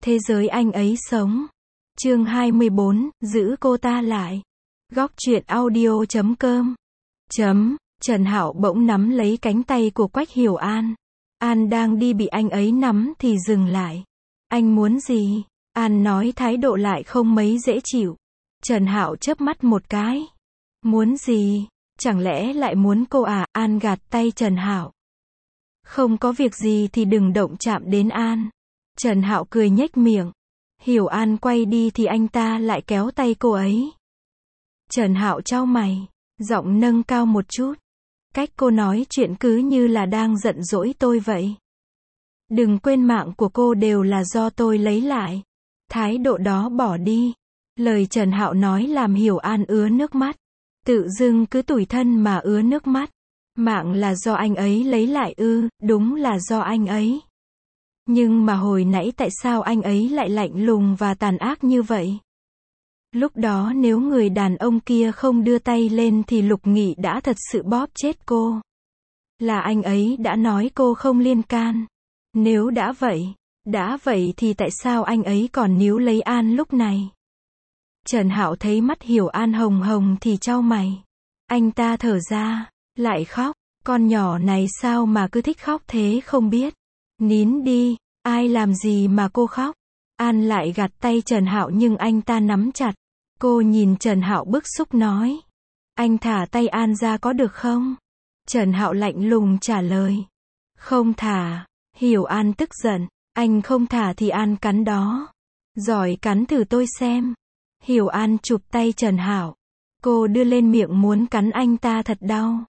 Thế giới anh ấy sống. Chương 24, giữ cô ta lại. Góc truyện audio.com. Trần Hạo bỗng nắm lấy cánh tay của Quách Hiểu An. An đang đi bị anh ấy nắm thì dừng lại. Anh muốn gì? An nói thái độ lại không mấy dễ chịu. Trần Hạo chớp mắt một cái. Muốn gì? Chẳng lẽ lại muốn cô à? An gạt tay Trần Hạo. Không có việc gì thì đừng động chạm đến An. Trần Hạo cười nhếch miệng. Hiểu An quay đi thì anh ta lại kéo tay cô ấy. Trần Hạo chau mày, giọng nâng cao một chút. Cách cô nói chuyện cứ như là đang giận dỗi tôi vậy. Đừng quên mạng của cô đều là do tôi lấy lại. Thái độ đó bỏ đi. Lời Trần Hạo nói làm Hiểu An ứa nước mắt. Tự dưng cứ tủi thân mà ứa nước mắt. Mạng là do anh ấy lấy lại ư? Đúng là do anh ấy. Nhưng mà hồi nãy tại sao anh ấy lại lạnh lùng và tàn ác như vậy? Lúc đó nếu người đàn ông kia không đưa tay lên thì Lục Nghị đã thật sự bóp chết cô. Là anh ấy đã nói cô không liên can. Nếu đã vậy thì tại sao anh ấy còn níu lấy An lúc này? Trần Hạo thấy mắt Hiểu An hồng hồng thì chau mày. Anh ta thở ra, lại khóc. Con nhỏ này sao mà cứ thích khóc thế không biết. Nín đi, ai làm gì mà cô khóc? An lại gạt tay Trần Hạo nhưng anh ta nắm chặt. Cô nhìn Trần Hạo bức xúc nói. Anh thả tay An ra có được không? Trần Hạo lạnh lùng trả lời. Không thả. Hiểu An tức giận. Anh không thả thì An cắn đó. Giỏi cắn thử tôi xem. Hiểu An chụp tay Trần Hạo. Cô đưa lên miệng muốn cắn anh ta thật đau.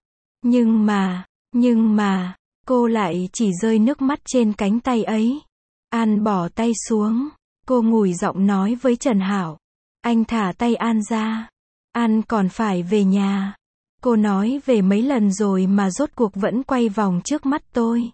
Nhưng mà, cô lại chỉ rơi nước mắt trên cánh tay ấy. An bỏ tay xuống. Cô ngủi giọng nói với Trần Hạo. Anh thả tay An ra. An còn phải về nhà. Cô nói về mấy lần rồi mà rốt cuộc vẫn quay vòng trước mắt tôi.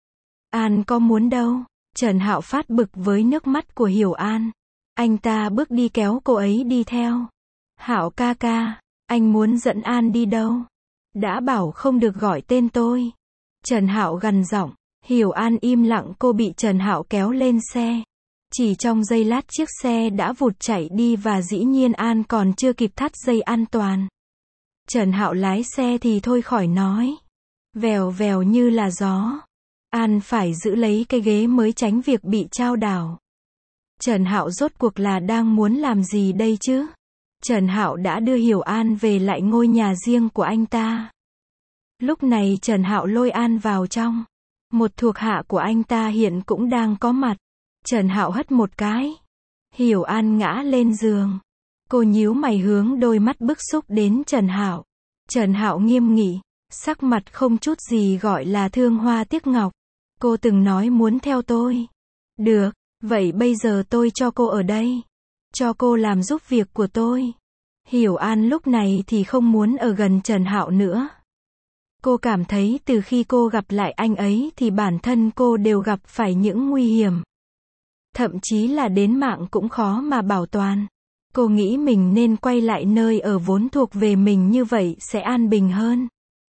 An có muốn đâu. Trần Hạo phát bực với nước mắt của Hiểu An. Anh ta bước đi kéo cô ấy đi theo. Hạo ca ca, anh muốn dẫn An đi đâu? Đã bảo không được gọi tên tôi. Trần Hạo gằn giọng. Hiểu An im lặng, cô bị Trần Hạo kéo lên xe. Chỉ trong giây lát chiếc xe đã vụt chạy đi và dĩ nhiên An còn chưa kịp thắt dây an toàn. Trần Hạo lái xe thì thôi khỏi nói. Vèo vèo như là gió. An phải giữ lấy cái ghế mới tránh việc bị chao đảo. Trần Hạo rốt cuộc là đang muốn làm gì đây chứ? Trần Hạo đã đưa Hiểu An về lại ngôi nhà riêng của anh ta. Lúc này Trần Hạo lôi An vào trong. Một thuộc hạ của anh ta hiện cũng đang có mặt. Trần Hạo hất một cái. Hiểu An ngã lên giường. Cô nhíu mày hướng đôi mắt bức xúc đến Trần Hạo. Trần Hạo nghiêm nghị, sắc mặt không chút gì gọi là thương hoa tiếc ngọc. Cô từng nói muốn theo tôi. Được, vậy bây giờ tôi cho cô ở đây. Cho cô làm giúp việc của tôi. Hiểu An lúc này thì không muốn ở gần Trần Hạo nữa. Cô cảm thấy từ khi cô gặp lại anh ấy thì bản thân cô đều gặp phải những nguy hiểm. Thậm chí là đến mạng cũng khó mà bảo toàn. Cô nghĩ mình nên quay lại nơi ở vốn thuộc về mình, như vậy sẽ an bình hơn.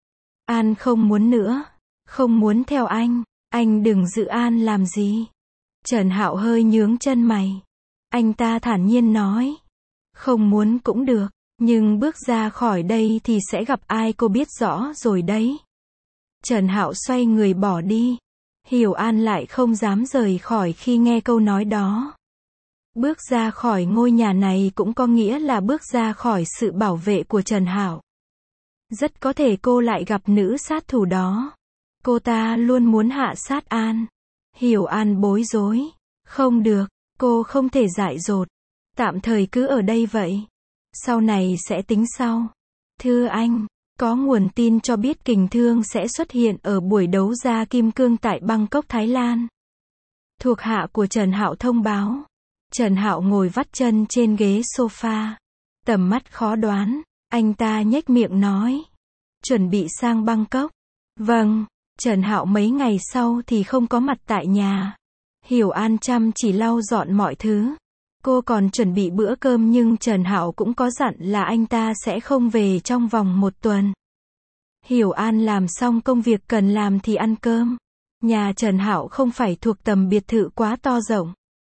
An không muốn nữa. Không muốn theo anh đừng giữ An làm gì. Trần Hạo hơi nhướng chân mày. Anh ta thản nhiên nói. Không muốn cũng được, nhưng bước ra khỏi đây thì sẽ gặp ai cô biết rõ rồi đấy. Trần Hạo xoay người bỏ đi. Hiểu An lại không dám rời khỏi khi nghe câu nói đó. Bước ra khỏi ngôi nhà này cũng có nghĩa là bước ra khỏi sự bảo vệ của Trần Hạo. Rất có thể cô lại gặp nữ sát thủ đó. Cô ta luôn muốn hạ sát An. Hiểu An bối rối. Không được, cô không thể dại dột. Tạm thời cứ ở đây vậy. Sau này sẽ tính sau. Thưa anh, có nguồn tin cho biết Kình Thương sẽ xuất hiện ở buổi đấu giá kim cương tại Bangkok, Thái Lan. Thuộc hạ của Trần Hạo thông báo. Trần Hạo ngồi vắt chân trên ghế sofa. Tầm mắt khó đoán. Anh ta nhếch miệng nói. Chuẩn bị sang Bangkok. Vâng. Trần Hạo mấy ngày sau thì không có mặt tại nhà. Hiểu An chăm chỉ lau dọn mọi thứ. Cô còn chuẩn bị bữa cơm nhưng Trần Hạo cũng có dặn là anh ta sẽ không về trong vòng 1 tuần. Hiểu An làm xong công việc cần làm thì ăn cơm. Nhà Trần Hạo không phải thuộc tầm biệt thự quá to rộng.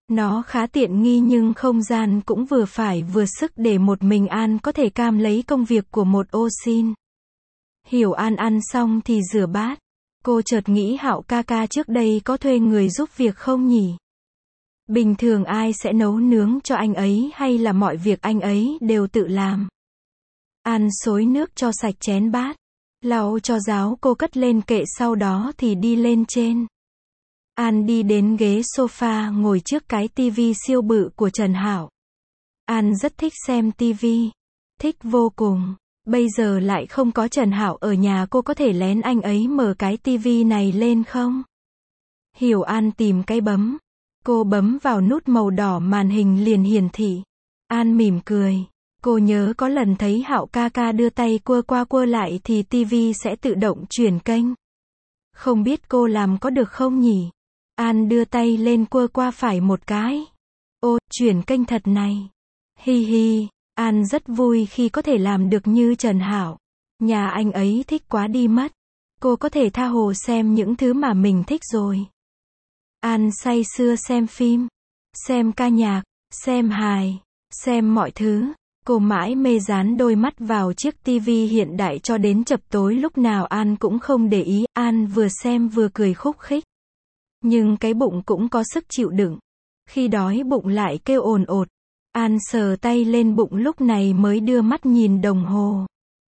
Nó khá tiện nghi nhưng không gian cũng vừa phải vừa sức để một mình An có thể cam lấy công việc của một ô sin. Hiểu An ăn xong thì rửa bát. Cô chợt nghĩ Hạo ca ca trước đây có thuê người giúp việc không nhỉ? Bình thường ai sẽ nấu nướng cho anh ấy hay là mọi việc anh ấy đều tự làm? An xối nước cho sạch chén bát. Lau cho ráo cô cất lên kệ sau đó thì đi lên trên. An đi đến ghế sofa ngồi trước cái tivi siêu bự của Trần Hạo. An rất thích xem tivi. Thích vô cùng. Bây giờ lại không có Trần Hạo ở nhà, cô có thể lén anh ấy mở cái tivi này lên không? Hiểu An tìm cái bấm. Cô bấm vào nút màu đỏ, màn hình liền hiển thị. An mỉm cười. Cô nhớ có lần thấy Hạo ca ca đưa tay quơ qua quơ lại thì tivi sẽ tự động chuyển kênh. Không biết cô làm có được không nhỉ? An đưa tay lên quơ qua phải một cái. Ô, chuyển kênh thật này. Hi hi, An rất vui khi có thể làm được như Trần Hạo. Nhà anh ấy thích quá đi mất. Cô có thể tha hồ xem những thứ mà mình thích rồi. An say sưa xem phim, xem ca nhạc, xem hài, xem mọi thứ. Cô mãi mê dán đôi mắt vào chiếc tivi hiện đại cho đến chập tối, lúc nào An cũng không để ý. An vừa xem vừa cười khúc khích. Nhưng cái bụng cũng có sức chịu đựng. Khi đói bụng lại kêu ồn ột. An sờ tay lên bụng lúc này mới đưa mắt nhìn đồng hồ.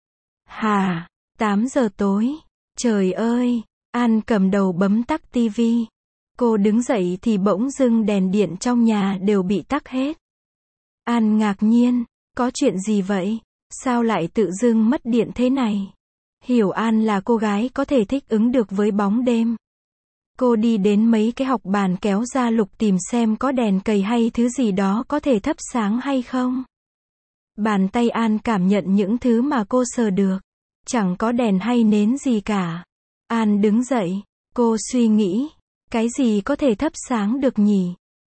Hà, 8 giờ tối. Trời ơi, An cầm đầu bấm tắt tivi. Cô đứng dậy thì bỗng dưng đèn điện trong nhà đều bị tắt hết. An ngạc nhiên, có chuyện gì vậy? Sao lại tự dưng mất điện thế này? Hiểu An là cô gái có thể thích ứng được với bóng đêm. Cô đi đến mấy cái học bàn kéo ra lục tìm xem có đèn cầy hay thứ gì đó có thể thắp sáng hay không. Bàn tay An cảm nhận những thứ mà cô sờ được. Chẳng có đèn hay nến gì cả. An đứng dậy, cô suy nghĩ. Cái gì có thể thắp sáng được nhỉ?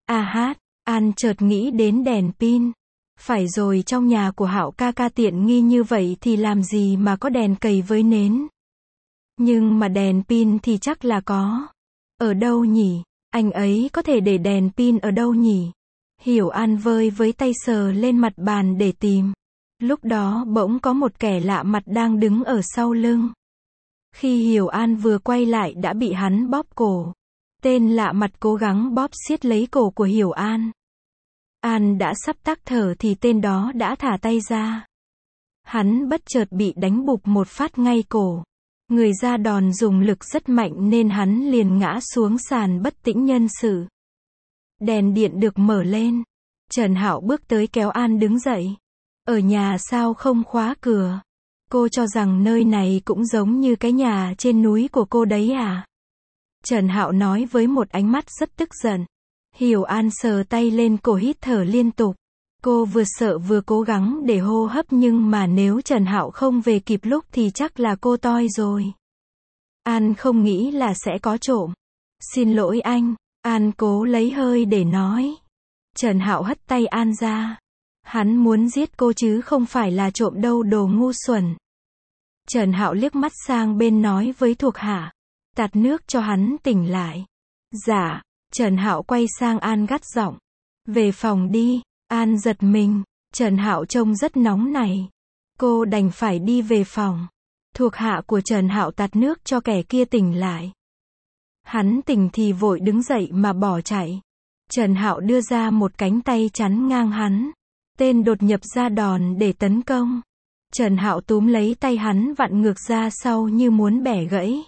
An chợt nghĩ đến đèn pin. Phải rồi, trong nhà của Hạo ca ca tiện nghi như vậy thì làm gì mà có đèn cầy với nến. Nhưng mà đèn pin thì chắc là có. Ở đâu nhỉ? Anh ấy có thể để đèn pin ở đâu nhỉ? Hiểu An vơi với tay sờ lên mặt bàn để tìm. Lúc đó bỗng có một kẻ lạ mặt đang đứng ở sau lưng. Khi Hiểu An vừa quay lại đã bị hắn bóp cổ. Tên lạ mặt cố gắng bóp siết lấy cổ của Hiểu An. An đã sắp tắc thở thì tên đó đã thả tay ra. Hắn bất chợt bị đánh bụp một phát ngay cổ. Người ra đòn dùng lực rất mạnh nên hắn liền ngã xuống sàn bất tỉnh nhân sự. Đèn điện được mở lên. Trần Hạo bước tới kéo An đứng dậy. Ở nhà sao không khóa cửa? Cô cho rằng nơi này cũng giống như cái nhà trên núi của cô đấy à? Trần Hạo nói với một ánh mắt rất tức giận. Hiểu An sờ tay lên cổ, hít thở liên tục. Cô vừa sợ vừa cố gắng để hô hấp, nhưng mà nếu Trần Hạo không về kịp lúc thì chắc là cô toi rồi. An không nghĩ là sẽ có trộm. Xin lỗi anh. An cố lấy hơi để nói. Trần Hạo hất tay An ra. Hắn muốn giết cô chứ không phải là trộm đâu, đồ ngu xuẩn. Trần Hạo liếc mắt sang bên nói với thuộc hạ. Tạt nước cho hắn tỉnh lại. Dạ. Trần Hạo quay sang An gắt giọng. Về phòng đi. An giật mình. Trần Hạo trông rất nóng này. Cô đành phải đi về phòng. Thuộc hạ của Trần Hạo tạt nước cho kẻ kia tỉnh lại. Hắn tỉnh thì vội đứng dậy mà bỏ chạy. Trần Hạo đưa ra một cánh tay chắn ngang hắn. Tên đột nhập ra đòn để tấn công. Trần Hạo túm lấy tay hắn vặn ngược ra sau như muốn bẻ gãy.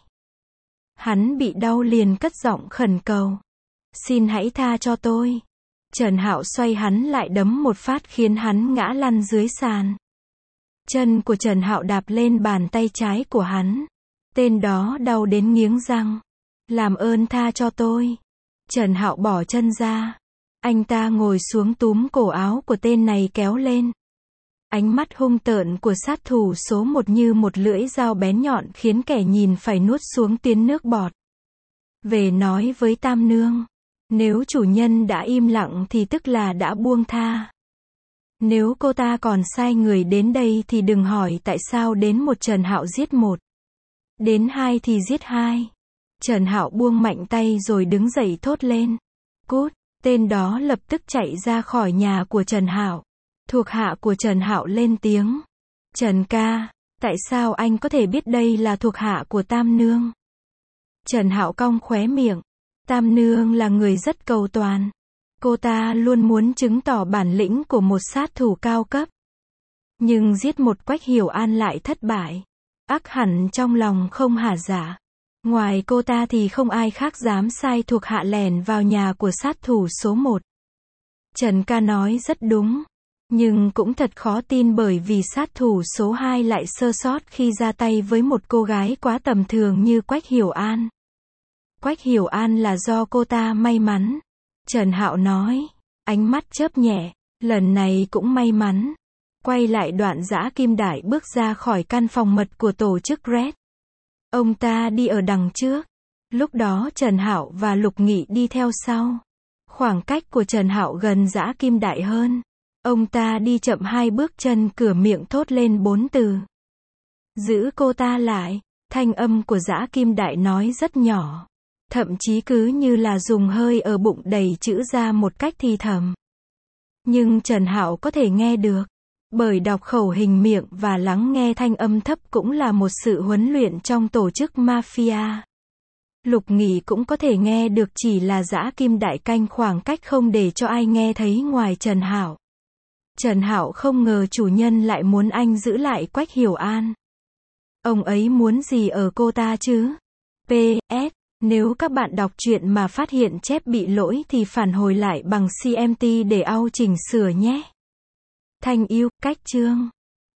Hắn bị đau liền cất giọng khẩn cầu. Xin hãy tha cho tôi. Trần Hạo xoay hắn lại đấm một phát khiến hắn ngã lăn dưới sàn. Chân của Trần Hạo đạp lên bàn tay trái của hắn. Tên đó đau đến nghiến răng. Làm ơn tha cho tôi. Trần Hạo bỏ chân ra. Anh ta ngồi xuống túm cổ áo của tên này kéo lên. Ánh mắt hung tợn của sát thủ số 1 như một lưỡi dao bén nhọn khiến kẻ nhìn phải nuốt xuống tiếng nước bọt. Về nói với Tam Nương. Nếu chủ nhân đã im lặng thì tức là đã buông tha. Nếu cô ta còn sai người đến đây thì đừng hỏi tại sao đến 1 Trần Hạo giết 1. Đến 2 thì giết 2. Trần Hạo buông mạnh tay rồi đứng dậy thốt lên. Cút, Tên đó lập tức chạy ra khỏi nhà của Trần Hạo. Thuộc hạ của Trần Hạo lên tiếng. Trần ca, tại sao anh có thể biết đây là thuộc hạ của Tam Nương? Trần Hạo cong khóe miệng. Tam Nương là người rất cầu toàn. Cô ta luôn muốn chứng tỏ bản lĩnh của một sát thủ cao cấp. Nhưng giết một Quách Hiểu An lại thất bại. Ắt hẳn trong lòng không hả dạ. Ngoài cô ta thì không ai khác dám sai thuộc hạ lẻn vào nhà của sát thủ số 1. Trần ca nói rất đúng. Nhưng cũng thật khó tin bởi vì sát thủ số 2 lại sơ sót khi ra tay với một cô gái quá tầm thường như Quách Hiểu An. Quách Hiểu An là do cô ta may mắn. Trần Hạo nói. Ánh mắt chớp nhẹ. Lần này cũng may mắn. Quay lại đoạn Dã Kim Đại bước ra khỏi căn phòng mật của tổ chức Red. Ông ta đi ở đằng trước. Lúc đó Trần Hạo và Lục Nghị đi theo sau. Khoảng cách của Trần Hạo gần Dã Kim Đại hơn. Ông ta đi chậm 2 bước chân, cửa miệng thốt lên 4 từ. Giữ cô ta lại. Thanh âm của Dã Kim Đại nói rất nhỏ. Thậm chí cứ như là dùng hơi ở bụng đầy chữ ra một cách thì thầm. Nhưng Trần Hạo có thể nghe được. Bởi đọc khẩu hình miệng và lắng nghe thanh âm thấp cũng là một sự huấn luyện trong tổ chức mafia. Lục Nghị cũng có thể nghe được, chỉ là Dã Kim Đại canh khoảng cách không để cho ai nghe thấy ngoài Trần Hạo. Trần Hạo không ngờ chủ nhân lại muốn anh giữ lại Quách Hiểu An. Ông ấy muốn gì ở cô ta chứ? PS, nếu các bạn đọc truyện mà phát hiện chép bị lỗi thì phản hồi lại bằng CMT để ao chỉnh sửa nhé. Thanh yêu, cách chương.